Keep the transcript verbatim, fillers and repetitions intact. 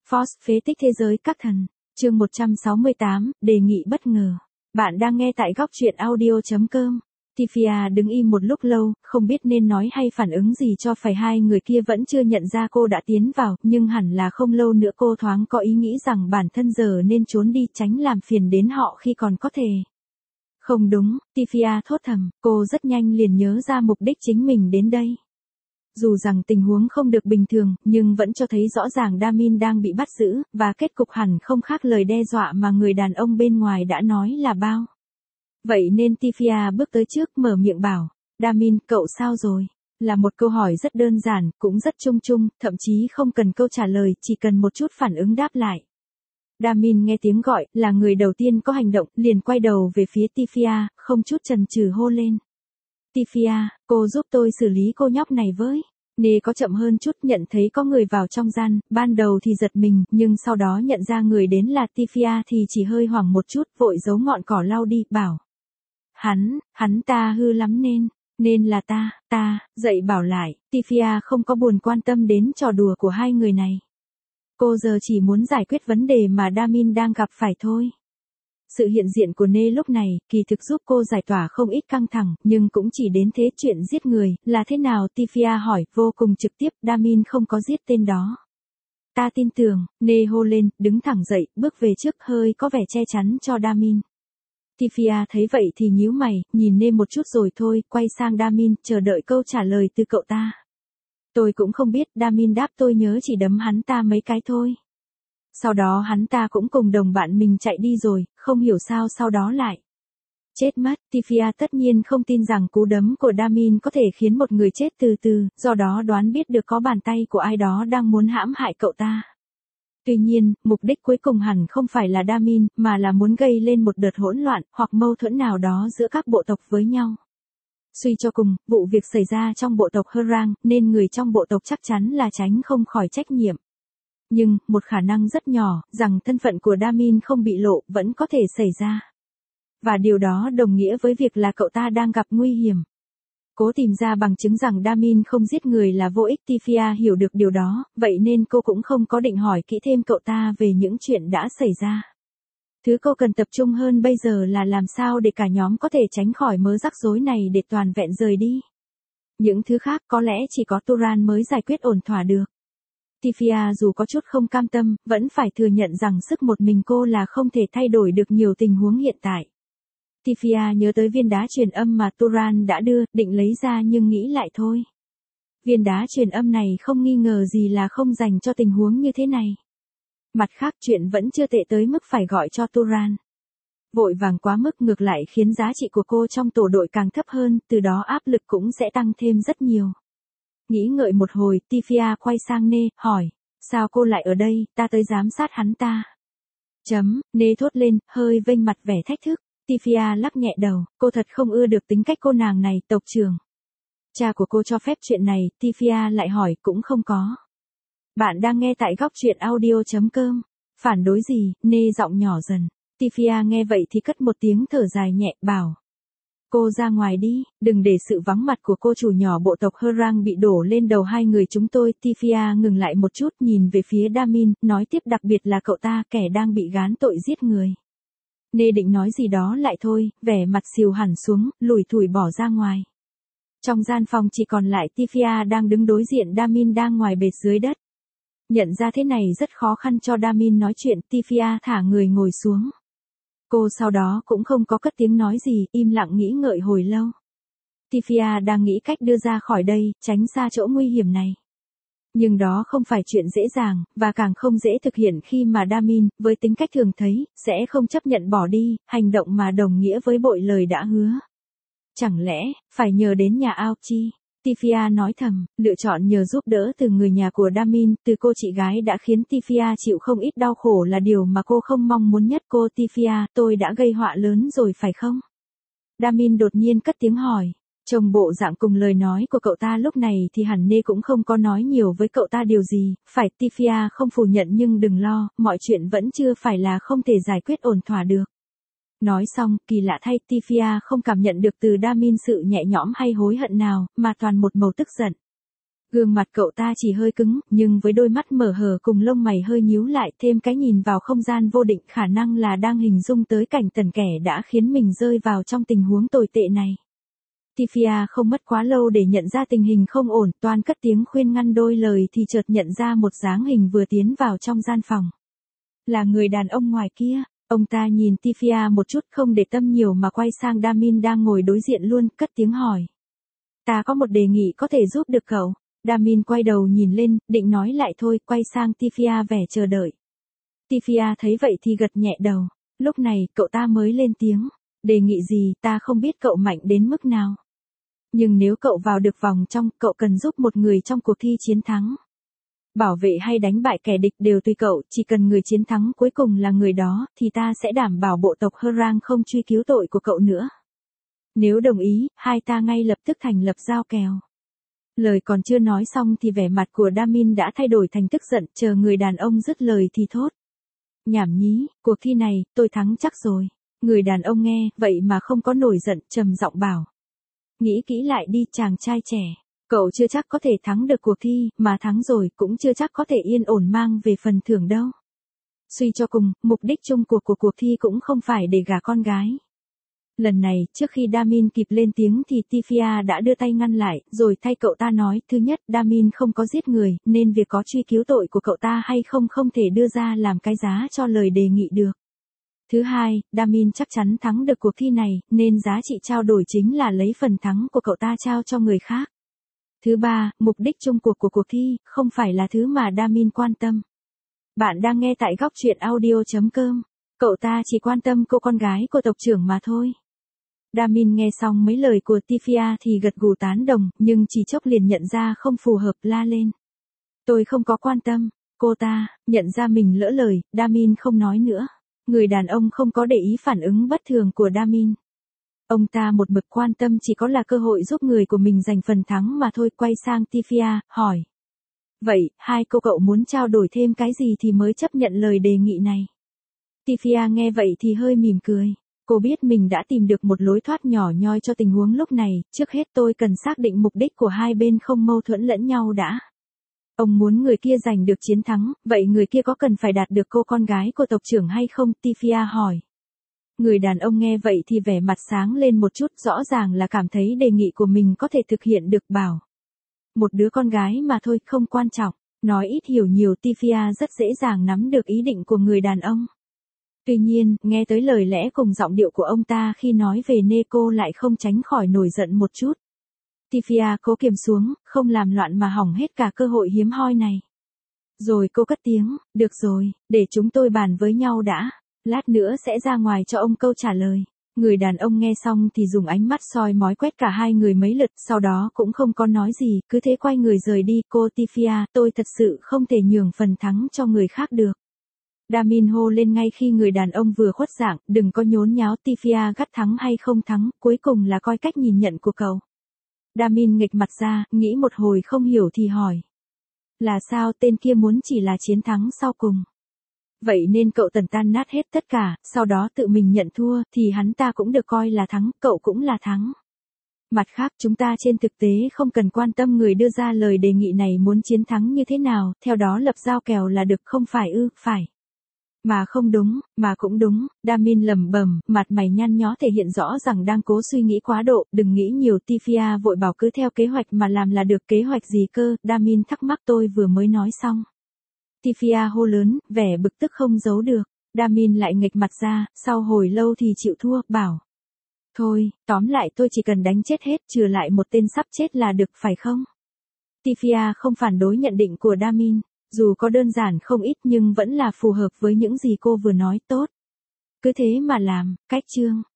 Force phế tích thế giới các thần. Chương một trăm sáu mươi tám, đề nghị bất ngờ. Bạn đang nghe tại góc truyện audio chấm com. Tifia đứng im một lúc lâu, không biết nên nói hay phản ứng gì cho phải hai người kia vẫn chưa nhận ra cô đã tiến vào, nhưng hẳn là không lâu nữa cô thoáng có ý nghĩ rằng bản thân giờ nên trốn đi tránh làm phiền đến họ khi còn có thể. Không đúng, Tifia thốt thầm, cô rất nhanh liền nhớ ra mục đích chính mình đến đây. Dù rằng tình huống không được bình thường, nhưng vẫn cho thấy rõ ràng Damin đang bị bắt giữ, và kết cục hẳn không khác lời đe dọa mà người đàn ông bên ngoài đã nói là bao. Vậy nên Tifia bước tới trước mở miệng bảo, Damin, cậu sao rồi? Là một câu hỏi rất đơn giản, cũng rất chung chung, thậm chí không cần câu trả lời, chỉ cần một chút phản ứng đáp lại. Damin nghe tiếng gọi, là người đầu tiên có hành động, liền quay đầu về phía Tifia, không chút chần chừ hô lên. Tifia, cô giúp tôi xử lý cô nhóc này với. Nê có chậm hơn chút, nhận thấy có người vào trong gian, ban đầu thì giật mình, nhưng sau đó nhận ra người đến là Tifia thì chỉ hơi hoảng một chút, vội giấu ngọn cỏ lau đi, bảo. Hắn, hắn ta hư lắm nên, nên là ta, ta, dậy bảo lại, Tifia không có buồn quan tâm đến trò đùa của hai người này. Cô giờ chỉ muốn giải quyết vấn đề mà Damin đang gặp phải thôi. Sự hiện diện của Nê lúc này, kỳ thực giúp cô giải tỏa không ít căng thẳng, nhưng cũng chỉ đến thế. Chuyện giết người, là thế nào? Tifia hỏi, vô cùng trực tiếp, Damin không có giết tên đó. Ta tin tưởng, Nê hô lên, đứng thẳng dậy, bước về trước, hơi có vẻ che chắn cho Damin. Tifia thấy vậy thì nhíu mày, nhìn Nê một chút rồi thôi, quay sang Damin, chờ đợi câu trả lời từ cậu ta. Tôi cũng không biết, Damin đáp, tôi nhớ chỉ đấm hắn ta mấy cái thôi. Sau đó hắn ta cũng cùng đồng bạn mình chạy đi rồi, không hiểu sao sau đó lại chết mất. Tifia tất nhiên không tin rằng cú đấm của Damin có thể khiến một người chết từ từ, do đó đoán biết được có bàn tay của ai đó đang muốn hãm hại cậu ta. Tuy nhiên, mục đích cuối cùng hẳn không phải là Damin, mà là muốn gây lên một đợt hỗn loạn, hoặc mâu thuẫn nào đó giữa các bộ tộc với nhau. Suy cho cùng, vụ việc xảy ra trong bộ tộc Herang, nên người trong bộ tộc chắc chắn là tránh không khỏi trách nhiệm. Nhưng, một khả năng rất nhỏ, rằng thân phận của Damin không bị lộ, vẫn có thể xảy ra. Và điều đó đồng nghĩa với việc là cậu ta đang gặp nguy hiểm. Cố tìm ra bằng chứng rằng Damin không giết người là vô ích. Tifia hiểu được điều đó, vậy nên cô cũng không có định hỏi kỹ thêm cậu ta về những chuyện đã xảy ra. Thứ cô cần tập trung hơn bây giờ là làm sao để cả nhóm có thể tránh khỏi mớ rắc rối này để toàn vẹn rời đi. Những thứ khác có lẽ chỉ có Turan mới giải quyết ổn thỏa được. Tifia dù có chút không cam tâm, vẫn phải thừa nhận rằng sức một mình cô là không thể thay đổi được nhiều tình huống hiện tại. Tifia nhớ tới viên đá truyền âm mà Turan đã đưa, định lấy ra nhưng nghĩ lại thôi. Viên đá truyền âm này không nghi ngờ gì là không dành cho tình huống như thế này. Mặt khác, chuyện vẫn chưa tệ tới mức phải gọi cho Turan. Vội vàng quá mức ngược lại khiến giá trị của cô trong tổ đội càng thấp hơn, từ đó áp lực cũng sẽ tăng thêm rất nhiều. Nghĩ ngợi một hồi, Tifia quay sang Nê, hỏi, sao cô lại ở đây, ta tới giám sát hắn ta. Chấm, Nê thốt lên, hơi vênh mặt vẻ thách thức. Tifia lắc nhẹ đầu, cô thật không ưa được tính cách cô nàng này, tộc trưởng. Cha của cô cho phép chuyện này, Tifia lại hỏi, cũng không có. Bạn đang nghe tại góc truyện audio chấm com. Phản đối gì? Nê giọng nhỏ dần. Tifia nghe vậy thì cất một tiếng thở dài nhẹ, bảo. Cô ra ngoài đi, đừng để sự vắng mặt của cô chủ nhỏ bộ tộc Herang bị đổ lên đầu hai người chúng tôi. Tifia ngừng lại một chút, nhìn về phía Damin, nói tiếp, đặc biệt là cậu ta, kẻ đang bị gán tội giết người. Nê định nói gì đó lại thôi, vẻ mặt xìu hẳn xuống, lủi thủi bỏ ra ngoài. Trong gian phòng chỉ còn lại Tifia đang đứng đối diện Damin đang ngoài bệt dưới đất. Nhận ra thế này rất khó khăn cho Damin nói chuyện, Tifia thả người ngồi xuống. Cô sau đó cũng không có cất tiếng nói gì, im lặng nghĩ ngợi hồi lâu. Tifia đang nghĩ cách đưa ra khỏi đây, tránh xa chỗ nguy hiểm này. Nhưng đó không phải chuyện dễ dàng, và càng không dễ thực hiện khi mà Damin, với tính cách thường thấy, sẽ không chấp nhận bỏ đi, hành động mà đồng nghĩa với bội lời đã hứa. Chẳng lẽ, phải nhờ đến nhà Aochi? Tifia nói thầm, lựa chọn nhờ giúp đỡ từ người nhà của Damin, từ cô chị gái đã khiến Tifia chịu không ít đau khổ là điều mà cô không mong muốn nhất. Cô Tifia, tôi đã gây họa lớn rồi phải không? Damin đột nhiên cất tiếng hỏi. Trông bộ dạng cùng lời nói của cậu ta lúc này thì hẳn Nê cũng không có nói nhiều với cậu ta điều gì, phải. Tifia không phủ nhận, nhưng đừng lo, mọi chuyện vẫn chưa phải là không thể giải quyết ổn thỏa được. Nói xong, kỳ lạ thay, Tifia không cảm nhận được từ Damin sự nhẹ nhõm hay hối hận nào, mà toàn một màu tức giận. Gương mặt cậu ta chỉ hơi cứng, nhưng với đôi mắt mở hở cùng lông mày hơi nhíu lại thêm cái nhìn vào không gian vô định khả năng là đang hình dung tới cảnh tần kẻ đã khiến mình rơi vào trong tình huống tồi tệ này. Tifia không mất quá lâu để nhận ra tình hình không ổn, toan cất tiếng khuyên ngăn đôi lời thì chợt nhận ra một dáng hình vừa tiến vào trong gian phòng. Là người đàn ông ngoài kia, ông ta nhìn Tifia một chút không để tâm nhiều mà quay sang Damin đang ngồi đối diện luôn, cất tiếng hỏi. Ta có một đề nghị có thể giúp được cậu. Damin quay đầu nhìn lên, định nói lại thôi, quay sang Tifia vẻ chờ đợi. Tifia thấy vậy thì gật nhẹ đầu. Lúc này, cậu ta mới lên tiếng. Đề nghị gì, ta không biết cậu mạnh đến mức nào. Nhưng nếu cậu vào được vòng trong, cậu cần giúp một người trong cuộc thi chiến thắng. Bảo vệ hay đánh bại kẻ địch đều tùy cậu, chỉ cần người chiến thắng cuối cùng là người đó, thì ta sẽ đảm bảo bộ tộc Herang không truy cứu tội của cậu nữa. Nếu đồng ý, hai ta ngay lập tức thành lập giao kèo. Lời còn chưa nói xong thì vẻ mặt của Damin đã thay đổi thành tức giận, chờ người đàn ông dứt lời thì thốt. Nhảm nhí, cuộc thi này, tôi thắng chắc rồi. Người đàn ông nghe, vậy mà không có nổi giận, trầm giọng bảo. Nghĩ kỹ lại đi chàng trai trẻ. Cậu chưa chắc có thể thắng được cuộc thi, mà thắng rồi cũng chưa chắc có thể yên ổn mang về phần thưởng đâu. Suy cho cùng, mục đích chung cuộc của cuộc thi cũng không phải để gả con gái. Lần này, trước khi Damin kịp lên tiếng thì Tifia đã đưa tay ngăn lại, rồi thay cậu ta nói, thứ nhất, Damin không có giết người, nên việc có truy cứu tội của cậu ta hay không không thể đưa ra làm cái giá cho lời đề nghị được. Thứ hai, Damin chắc chắn thắng được cuộc thi này, nên giá trị trao đổi chính là lấy phần thắng của cậu ta trao cho người khác. Thứ ba, mục đích chung cuộc của cuộc thi, không phải là thứ mà Damin quan tâm. Bạn đang nghe tại góc truyện audio chấm com. Cậu ta chỉ quan tâm cô con gái của tộc trưởng mà thôi. Damin nghe xong mấy lời của Tifia thì gật gù tán đồng, nhưng chỉ chốc liền nhận ra không phù hợp, la lên. Tôi không có quan tâm. Cô ta, nhận ra mình lỡ lời, Damin không nói nữa. Người đàn ông không có để ý phản ứng bất thường của Damin. Ông ta một mực quan tâm chỉ có là cơ hội giúp người của mình giành phần thắng mà thôi, quay sang Tifia, hỏi. Vậy, hai cô cậu muốn trao đổi thêm cái gì thì mới chấp nhận lời đề nghị này? Tifia nghe vậy thì hơi mỉm cười. Cô biết mình đã tìm được một lối thoát nhỏ nhoi cho tình huống lúc này, trước hết tôi cần xác định mục đích của hai bên không mâu thuẫn lẫn nhau đã. Ông muốn người kia giành được chiến thắng, vậy người kia có cần phải đạt được cô con gái của tộc trưởng hay không? Tifia hỏi. Người đàn ông nghe vậy thì vẻ mặt sáng lên một chút, rõ ràng là cảm thấy đề nghị của mình có thể thực hiện được, bảo. Một đứa con gái mà thôi, không quan trọng. Nói ít hiểu nhiều, Tifia rất dễ dàng nắm được ý định của người đàn ông. Tuy nhiên, nghe tới lời lẽ cùng giọng điệu của ông ta khi nói về Neko lại không tránh khỏi nổi giận một chút. Tifia cố kiềm xuống, không làm loạn mà hỏng hết cả cơ hội hiếm hoi này. Rồi cô cất tiếng, được rồi, để chúng tôi bàn với nhau đã. Lát nữa sẽ ra ngoài cho ông câu trả lời. Người đàn ông nghe xong thì dùng ánh mắt soi mói quét cả hai người mấy lượt, sau đó cũng không có nói gì, cứ thế quay người rời đi. Cô Tifia, tôi thật sự không thể nhường phần thắng cho người khác được. Damin hô lên ngay khi người đàn ông vừa khuất dạng, đừng có nhốn nháo. Tifia gắt thắng hay không thắng, cuối cùng là coi cách nhìn nhận của cậu. Damin nghịch mặt ra, nghĩ một hồi không hiểu thì hỏi. Là sao, tên kia muốn chỉ là chiến thắng sau cùng? Vậy nên cậu tần tan nát hết tất cả, sau đó tự mình nhận thua, thì hắn ta cũng được coi là thắng, cậu cũng là thắng. Mặt khác, chúng ta trên thực tế không cần quan tâm người đưa ra lời đề nghị này muốn chiến thắng như thế nào, theo đó lập giao kèo là được, không phải ư? Phải. Mà không đúng, mà cũng đúng. Damin lẩm bẩm, mặt mày nhăn nhó thể hiện rõ rằng đang cố suy nghĩ quá độ. Đừng nghĩ nhiều. Tifia vội bảo cứ theo kế hoạch mà làm là được. Kế hoạch gì cơ? Damin thắc mắc. Tôi vừa mới nói xong. Tifia hô lớn, vẻ bực tức không giấu được. Damin lại nghịch mặt ra, sau hồi lâu thì chịu thua, bảo. Thôi, tóm lại tôi chỉ cần đánh chết hết, trừ lại một tên sắp chết là được, phải không? Tifia không phản đối nhận định của Damin. Dù có đơn giản không ít nhưng vẫn là phù hợp với những gì cô vừa nói. Tốt. Cứ thế mà làm. Cách chương.